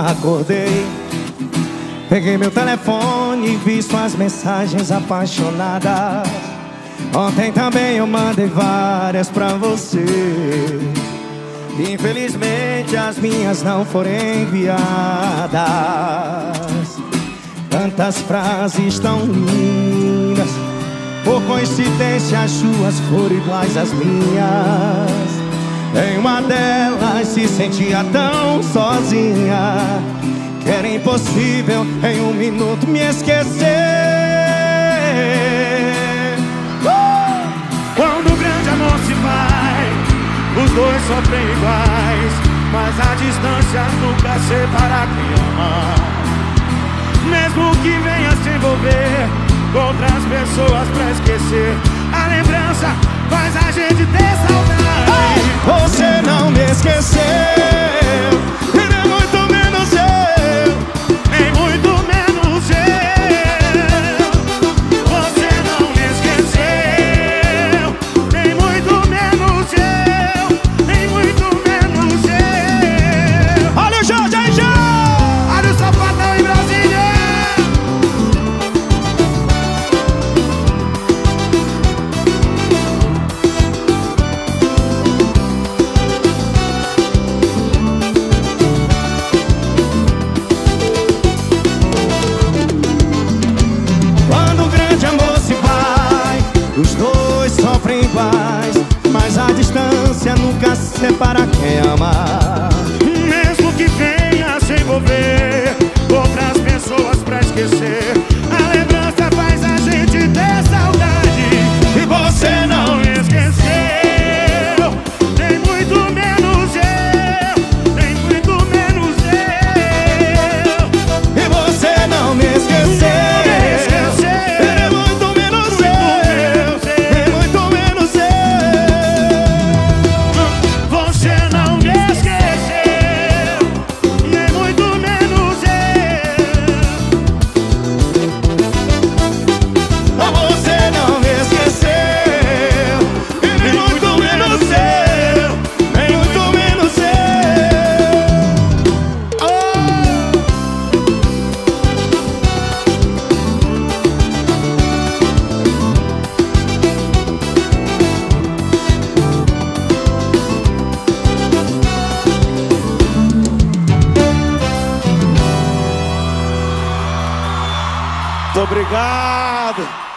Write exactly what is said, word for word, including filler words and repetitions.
acordei, peguei meu telefone e vi suas mensagens apaixonadas. Ontem também eu mandei várias pra você. Infelizmente as minhas não foram enviadas. Tantas frases tão lindas, por coincidência as suas foram iguais às minhas. Em uma delas se sentia tão sozinha que era impossível em um minuto me esquecer. uh! Quando o grande amor se vai, os dois sofrem iguais, mas a distância nunca separa quem ama. Mesmo que venha se envolver com outras pessoas pra esquecer, a lembrança faz a gente ter saudade. Você não me esqueceu, e nem muito menos eu, nem muito menos eu. Você não me esqueceu, nem muito menos eu, nem muito menos eu. Olha o Jorge aí, já! Olha o Sapatão em Brasília. Os dois sofrem iguais, mas a distância nunca separa quem ama. Mesmo que venha se envolver com outras pessoas pra esquecer, a lembrança faz a gente ter saudade. E você não me esqueceu, nem muito menos eu, nem muito menos eu. E você não me esqueceu. Muito obrigado.